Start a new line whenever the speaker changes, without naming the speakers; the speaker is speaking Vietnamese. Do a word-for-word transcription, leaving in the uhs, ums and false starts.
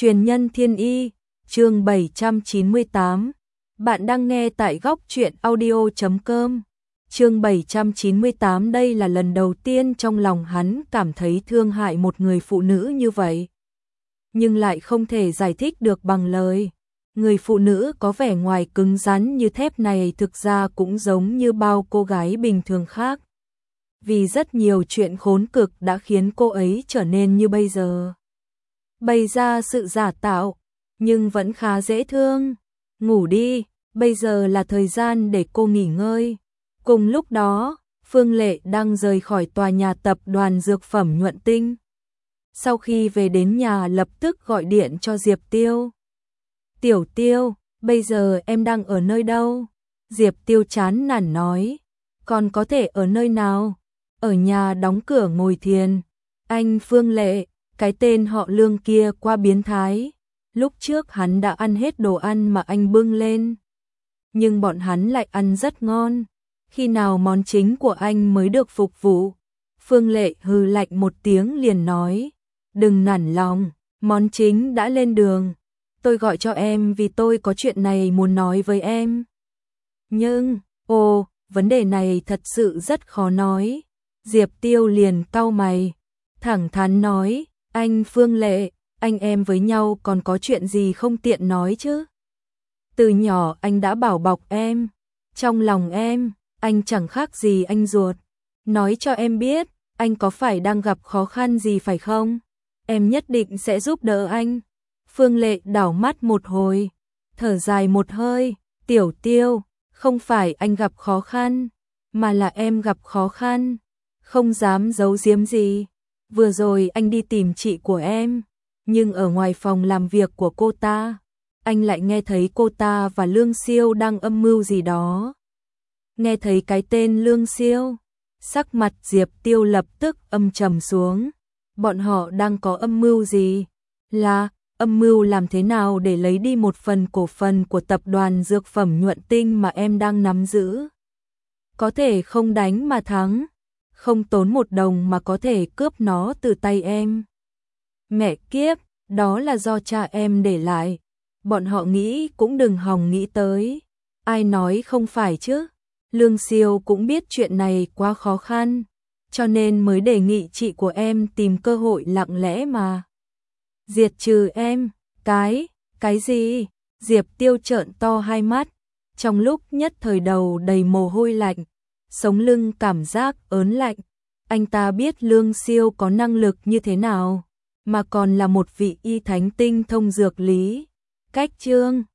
Truyền nhân thiên y, chương bảy trăm chín mươi tám. Bạn đang nghe tại góc truyện audio chấm com. Chương bảy trăm chín mươi tám, đây là lần đầu tiên trong lòng hắn cảm thấy thương hại một người phụ nữ như vậy. Nhưng lại không thể giải thích được bằng lời. Người phụ nữ có vẻ ngoài cứng rắn như thép này thực ra cũng giống như bao cô gái bình thường khác. Vì rất nhiều chuyện khốn cực đã khiến cô ấy trở nên như bây giờ. Bày ra sự giả tạo, nhưng vẫn khá dễ thương. Ngủ đi, bây giờ là thời gian để cô nghỉ ngơi. Cùng lúc đó, Phương Lệ đang rời khỏi tòa nhà tập đoàn dược phẩm Nhuận Tinh. Sau khi về đến nhà lập tức gọi điện cho Diệp Tiêu. Tiểu Tiêu, bây giờ em đang ở nơi đâu? Diệp Tiêu chán nản nói. Còn có thể ở nơi nào? Ở nhà đóng cửa ngồi thiền. Anh Phương Lệ, cái tên họ Lương kia quá biến thái. Lúc trước hắn đã ăn hết đồ ăn mà anh bưng lên. Nhưng bọn hắn lại ăn rất ngon. Khi nào món chính của anh mới được phục vụ? Phương Lệ hừ lạnh một tiếng liền nói. Đừng nản lòng, món chính đã lên đường. Tôi gọi cho em vì tôi có chuyện này muốn nói với em. Nhưng, ồ, vấn đề này thật sự rất khó nói. Diệp Tiêu liền cau mày, thẳng thắn nói. Anh Phương Lệ, anh em với nhau còn có chuyện gì không tiện nói chứ? Từ nhỏ anh đã bảo bọc em. Trong lòng em, anh chẳng khác gì anh ruột. Nói cho em biết, anh có phải đang gặp khó khăn gì phải không? Em nhất định sẽ giúp đỡ anh. Phương Lệ đảo mắt một hồi, thở dài một hơi. Tiểu Tiêu, không phải anh gặp khó khăn, mà là em gặp khó khăn. Không dám giấu giếm gì. Vừa rồi anh đi tìm chị của em, nhưng ở ngoài phòng làm việc của cô ta, anh lại nghe thấy cô ta và Lương Siêu đang âm mưu gì đó. Nghe thấy cái tên Lương Siêu, sắc mặt Diệp Tiêu lập tức âm trầm xuống. Bọn họ đang có âm mưu gì? Là âm mưu làm thế nào để lấy đi một phần cổ phần của tập đoàn dược phẩm Nhuận Tinh mà em đang nắm giữ? Có thể không đánh mà thắng, không tốn một đồng mà có thể cướp nó từ tay em. Mẹ kiếp, đó là do cha em để lại. Bọn họ nghĩ cũng đừng hòng nghĩ tới. Ai nói không phải chứ? Lương Siêu cũng biết chuyện này quá khó khăn, cho nên mới đề nghị chị của em tìm cơ hội lặng lẽ mà diệt trừ em. Cái, cái gì? Diệp Tiêu trợn to hai mắt, trong lúc nhất thời đầu đầy mồ hôi lạnh, sống lưng cảm giác ớn lạnh. Anh ta biết Lương Siêu có năng lực như thế nào, mà còn là một vị y thánh tinh thông dược lý. Cách chương